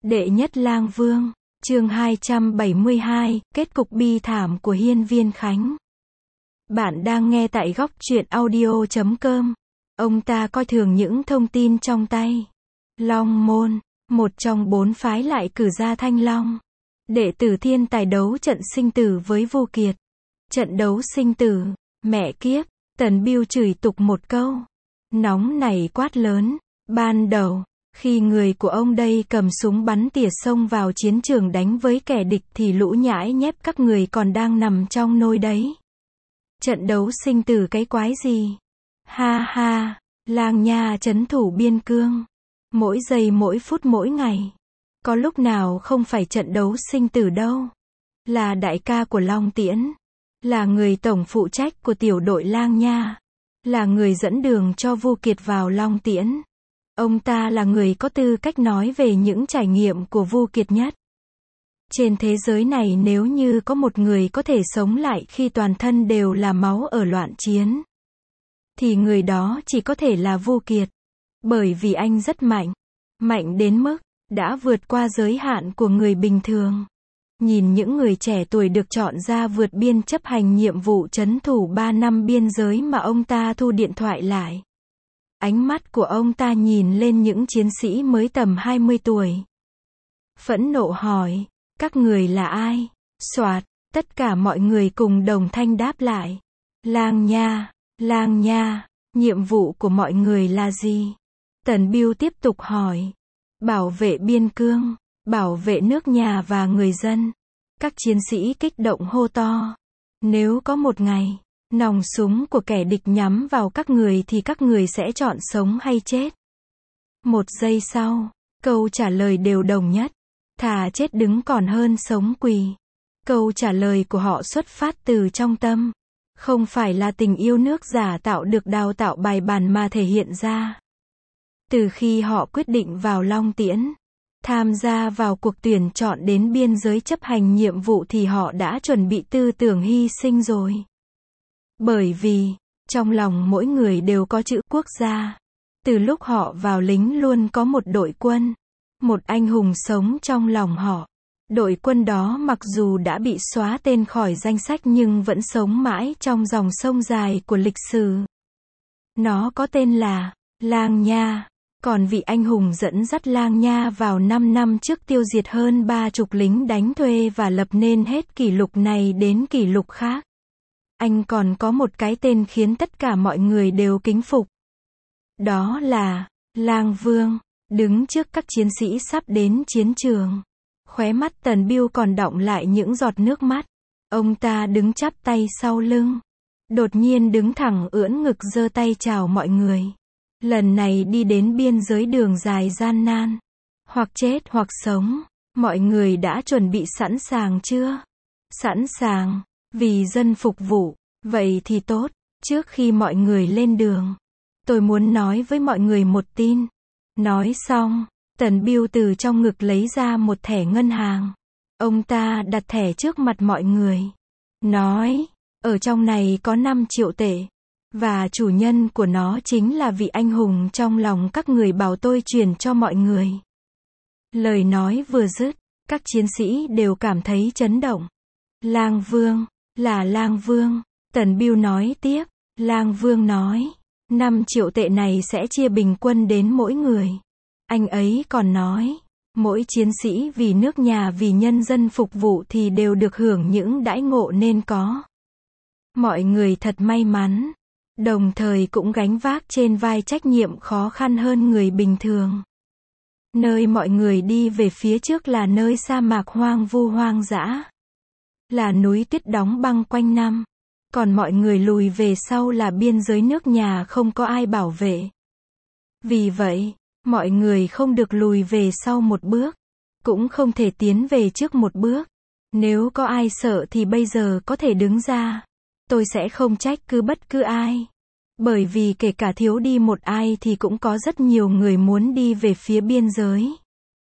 Đệ nhất lang vương, chương 272, kết cục bi thảm của Hiên Viên Khánh. Bạn đang nghe tại góc truyện audio.com. Ông ta coi thường những thông tin trong tay. Long Môn, một trong 4 phái lại cử ra Thanh Long. Đệ tử thiên tài đấu trận sinh tử với Vu Kiệt. Trận đấu sinh tử, mẹ kiếp, Tần Biêu chửi tục một câu. Nóng này quát lớn, ban đầu, khi người của ông đây cầm súng bắn tỉa xông vào chiến trường đánh với kẻ địch thì lũ nhãi nhép các người còn đang nằm trong nôi đấy. Trận đấu sinh tử cái quái gì? Ha ha, Lang Nha trấn thủ biên cương. Mỗi giây mỗi phút mỗi ngày. Có lúc nào không phải trận đấu sinh tử đâu. Là đại ca của Long Tiễn. Là người tổng phụ trách của tiểu đội Lang Nha. Là người dẫn đường cho Vu Kiệt vào Long Tiễn. Ông ta là người có tư cách nói về những trải nghiệm của Vu Kiệt nhất. Trên thế giới này nếu như có một người có thể sống lại khi toàn thân đều là máu ở loạn chiến, thì người đó chỉ có thể là Vu Kiệt. Bởi vì anh rất mạnh. Mạnh đến mức đã vượt qua giới hạn của người bình thường. Nhìn những người trẻ tuổi được chọn ra vượt biên chấp hành nhiệm vụ trấn thủ 3 năm biên giới mà ông ta thu điện thoại lại. Ánh mắt của ông ta nhìn lên những chiến sĩ mới tầm 20 tuổi. Phẫn nộ hỏi, các người là ai? Soạt, tất cả mọi người cùng đồng thanh đáp lại. Lang Nha, nhiệm vụ của mọi người là gì? Tần Biêu tiếp tục hỏi. Bảo vệ biên cương, bảo vệ nước nhà và người dân. Các chiến sĩ kích động hô to. Nếu có một ngày, nòng súng của kẻ địch nhắm vào các người thì các người sẽ chọn sống hay chết? Một giây sau, câu trả lời đều đồng nhất. Thà chết đứng còn hơn sống quỳ. Câu trả lời của họ xuất phát từ trong tâm. Không phải là tình yêu nước giả tạo được đào tạo bài bản mà thể hiện ra. Từ khi họ quyết định vào Long Tiễn, tham gia vào cuộc tuyển chọn đến biên giới chấp hành nhiệm vụ thì họ đã chuẩn bị tư tưởng hy sinh rồi. Bởi vì, trong lòng mỗi người đều có chữ quốc gia. Từ lúc họ vào lính luôn có một đội quân. Một anh hùng sống trong lòng họ. Đội quân đó mặc dù đã bị xóa tên khỏi danh sách nhưng vẫn sống mãi trong dòng sông dài của lịch sử. Nó có tên là Lang Nha. Còn vị anh hùng dẫn dắt Lang Nha vào 5 năm trước tiêu diệt hơn 30 lính đánh thuê và lập nên hết kỷ lục này đến kỷ lục khác. Anh còn có một cái tên khiến tất cả mọi người đều kính phục. Đó là Lang Vương. Đứng trước các chiến sĩ sắp đến chiến trường. Khóe mắt Tần Biêu còn đọng lại những giọt nước mắt. Ông ta đứng chắp tay sau lưng. Đột nhiên đứng thẳng ưỡn ngực giơ tay chào mọi người. Lần này đi đến biên giới đường dài gian nan. Hoặc chết hoặc sống. Mọi người đã chuẩn bị sẵn sàng chưa? Sẵn sàng. Vì dân phục vụ. Vậy thì tốt. Trước khi mọi người lên đường, tôi muốn nói với mọi người một tin. Nói xong, Tần Biêu từ trong ngực lấy ra một thẻ ngân hàng. Ông ta đặt thẻ trước mặt mọi người. Nói, ở trong này có 5 triệu tệ. Và chủ nhân của nó chính là vị anh hùng trong lòng các người bảo tôi truyền cho mọi người. Lời nói vừa dứt, các chiến sĩ đều cảm thấy chấn động. Lang Vương, là Lang Vương. Tần Biêu nói tiếp. Lang Vương nói, 5 triệu tệ này sẽ chia bình quân đến mỗi người. Anh ấy còn nói, mỗi chiến sĩ vì nước nhà vì nhân dân phục vụ thì đều được hưởng những đãi ngộ nên có. Mọi người thật may mắn, đồng thời cũng gánh vác trên vai trách nhiệm khó khăn hơn người bình thường. Nơi mọi người đi về phía trước là nơi sa mạc hoang vu hoang dã. Là núi tuyết đóng băng quanh năm. Còn mọi người lùi về sau là biên giới nước nhà không có ai bảo vệ. Vì vậy, mọi người không được lùi về sau một bước. Cũng không thể tiến về trước một bước. Nếu có ai sợ thì bây giờ có thể đứng ra. Tôi sẽ không trách cứ bất cứ ai. Bởi vì kể cả thiếu đi một ai thì cũng có rất nhiều người muốn đi về phía biên giới.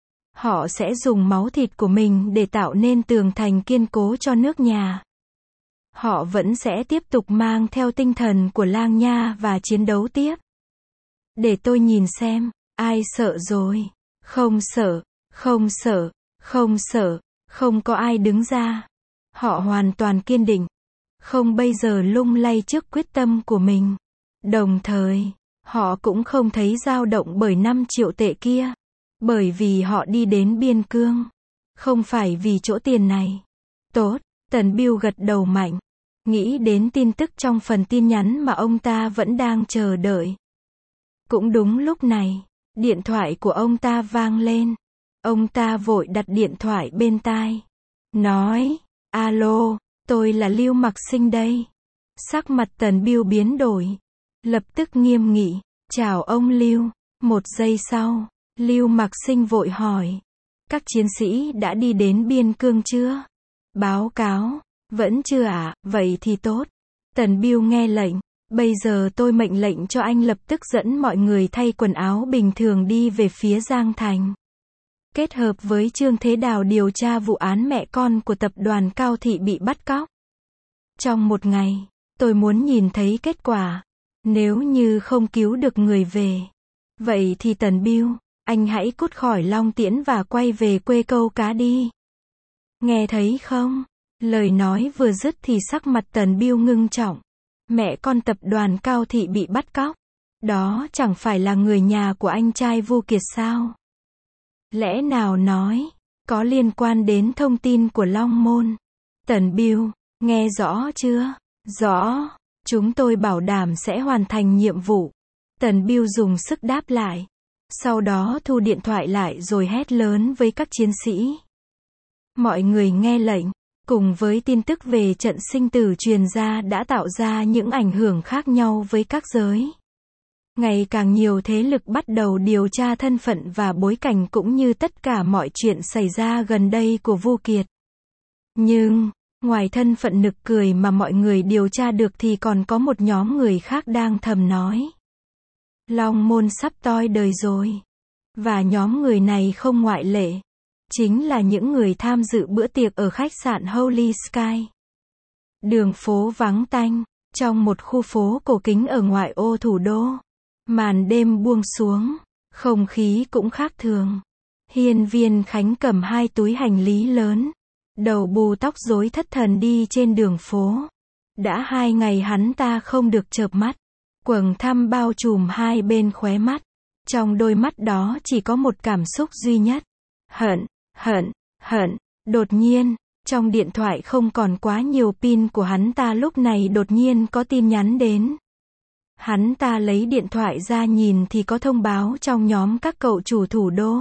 Họ sẽ dùng máu thịt của mình để tạo nên tường thành kiên cố cho nước nhà. Họ vẫn sẽ tiếp tục mang theo tinh thần của Lang Nha và chiến đấu tiếp. Để tôi nhìn xem, ai sợ rồi? Không sợ, Không sợ, không sợ, không có ai đứng ra. Họ hoàn toàn kiên định, không bây giờ lung lay trước quyết tâm của mình. Đồng thời, họ cũng không thấy dao động bởi 5 triệu tệ kia. Bởi vì họ đi đến biên cương. Không phải vì chỗ tiền này. Tốt, Tần Bưu gật đầu mạnh. Nghĩ đến tin tức trong phần tin nhắn mà ông ta vẫn đang chờ đợi. Cũng đúng lúc này, điện thoại của ông ta vang lên. Ông ta vội đặt điện thoại bên tai. Nói, alo, tôi là Lưu Mặc Sinh đây. Sắc mặt Tần Bưu biến đổi. Lập tức nghiêm nghị, chào ông Lưu. Một giây sau, Lưu Mặc Sinh vội hỏi. Các chiến sĩ đã đi đến biên cương chưa? Báo cáo, vẫn chưa ạ, vậy thì tốt. Tần Bưu nghe lệnh. Bây giờ tôi mệnh lệnh cho anh lập tức dẫn mọi người thay quần áo bình thường đi về phía Giang Thành. Kết hợp với Trương Thế Đào điều tra vụ án mẹ con của tập đoàn Cao Thị bị bắt cóc. Trong một ngày, tôi muốn nhìn thấy kết quả. Nếu như không cứu được người về, vậy thì Tần Bưu, anh hãy cút khỏi Long Tiễn và quay về quê câu cá đi. Nghe thấy không? Lời nói vừa dứt thì sắc mặt Tần Bưu ngưng trọng. Mẹ con tập đoàn Cao Thị bị bắt cóc. Đó chẳng phải là người nhà của anh trai Vu Kiệt sao? Lẽ nào nói, có liên quan đến thông tin của Long Môn? Tần Bưu, nghe rõ chưa? Rõ, chúng tôi bảo đảm sẽ hoàn thành nhiệm vụ. Tần Bưu dùng sức đáp lại. Sau đó thu điện thoại lại rồi hét lớn với các chiến sĩ. Mọi người nghe lệnh. Cùng với tin tức về trận sinh tử truyền ra đã tạo ra những ảnh hưởng khác nhau với các giới. Ngày càng nhiều thế lực bắt đầu điều tra thân phận và bối cảnh cũng như tất cả mọi chuyện xảy ra gần đây của Vu Kiệt. Nhưng, ngoài thân phận nực cười mà mọi người điều tra được thì còn có một nhóm người khác đang thầm nói. Long Môn sắp toi đời rồi. Và nhóm người này không ngoại lệ. Chính là những người tham dự bữa tiệc ở khách sạn Holy Sky. Đường phố vắng tanh, trong một khu phố cổ kính ở ngoại ô thủ đô. Màn đêm buông xuống, không khí cũng khác thường. Hiên Viên Khánh cầm 2 túi hành lý lớn, đầu bù tóc rối thất thần đi trên đường phố. Đã 2 ngày hắn ta không được chợp mắt. Quầng thâm bao trùm hai bên khóe mắt. Trong đôi mắt đó chỉ có một cảm xúc duy nhất. Hận, hận, hận. Đột nhiên, trong điện thoại không còn quá nhiều pin của hắn ta lúc này đột nhiên có tin nhắn đến. Hắn ta lấy điện thoại ra nhìn thì có thông báo trong nhóm các cậu chủ thủ đô.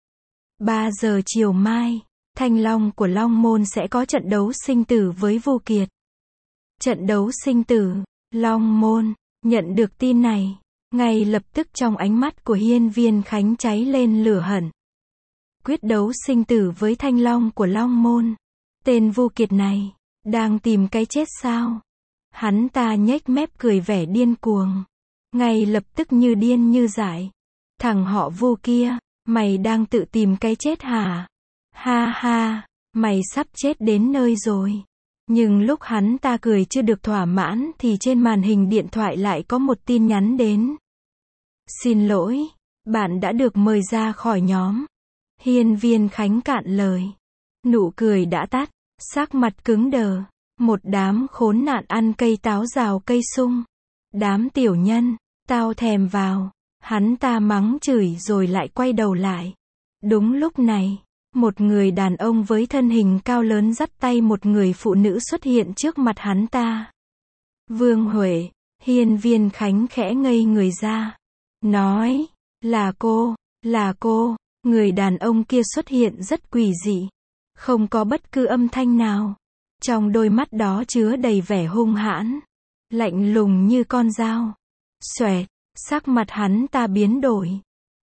3 giờ chiều mai, Thanh Long của Long Môn sẽ có trận đấu sinh tử với Vu Kiệt. Trận đấu sinh tử, Long Môn, nhận được tin này, ngay lập tức trong ánh mắt của Hiên Viên Khánh cháy lên lửa hận. Quyết đấu sinh tử với Thanh Long của Long Môn. Tên Vu Kiệt này, đang tìm cái chết sao? Hắn ta nhếch mép cười vẻ điên cuồng. Ngay lập tức như điên như dại. Thằng họ Vu kia, mày đang tự tìm cái chết hả? Ha ha, mày sắp chết đến nơi rồi. Nhưng lúc hắn ta cười chưa được thỏa mãn thì trên màn hình điện thoại lại có một tin nhắn đến. Xin lỗi, bạn đã được mời ra khỏi nhóm. Hiên Viên Khánh cạn lời. Nụ cười đã tắt, sắc mặt cứng đờ. Một đám khốn nạn ăn cây táo rào cây sung. Đám tiểu nhân, tao thèm vào. Hắn ta mắng chửi rồi lại quay đầu lại. Đúng lúc này, một người đàn ông với thân hình cao lớn dắt tay một người phụ nữ xuất hiện trước mặt hắn ta. Vương Huệ, Hiên Viên Khánh khẽ ngây người ra. Nói, là cô, người đàn ông kia xuất hiện rất quỷ dị. Không có bất cứ âm thanh nào. Trong đôi mắt đó chứa đầy vẻ hung hãn. Lạnh lùng như con dao. Xoẹt, sắc mặt hắn ta biến đổi.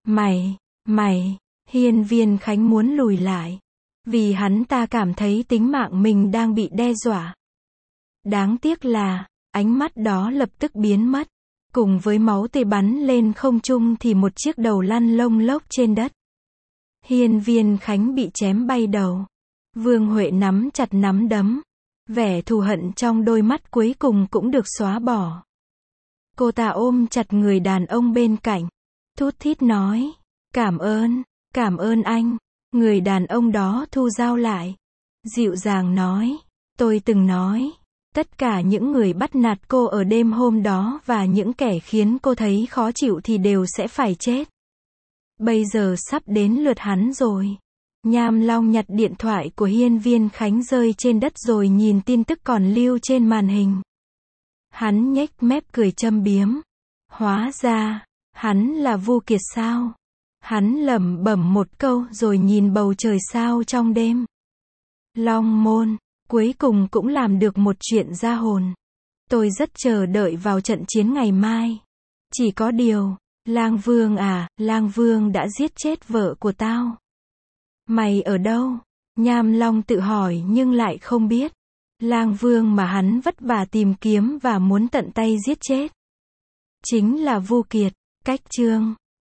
Mày, Hiên Viên Khánh muốn lùi lại. Vì hắn ta cảm thấy tính mạng mình đang bị đe dọa. Đáng tiếc là, ánh mắt đó lập tức biến mất. Cùng với máu tươi bắn lên không trung thì một chiếc đầu lăn lông lốc trên đất. Hiên Viên Khánh bị chém bay đầu. Vương Huệ nắm chặt nắm đấm. Vẻ thù hận trong đôi mắt cuối cùng cũng được xóa bỏ. Cô ta ôm chặt người đàn ông bên cạnh. Thút thít nói. Cảm ơn anh. Người đàn ông đó thu dao lại. Dịu dàng nói. Tôi từng nói. Tất cả những người bắt nạt cô ở đêm hôm đó và những kẻ khiến cô thấy khó chịu thì đều sẽ phải chết. Bây giờ sắp đến lượt hắn rồi. Nham Long nhặt điện thoại của Hiên Viên Khánh rơi trên đất rồi nhìn tin tức còn lưu trên màn hình. Hắn nhếch mép cười châm biếm. Hóa ra, hắn là Vu Kiệt sao? Hắn lẩm bẩm một câu rồi nhìn bầu trời sao trong đêm. Long Môn, cuối cùng cũng làm được một chuyện ra hồn. Tôi rất chờ đợi vào trận chiến ngày mai. Chỉ có điều, Lang Vương à, Lang Vương đã giết chết vợ của tao. Mày ở đâu? Nham Long tự hỏi nhưng lại không biết. Lang Vương mà hắn vất vả tìm kiếm và muốn tận tay giết chết chính là Vu Kiệt. Cách chương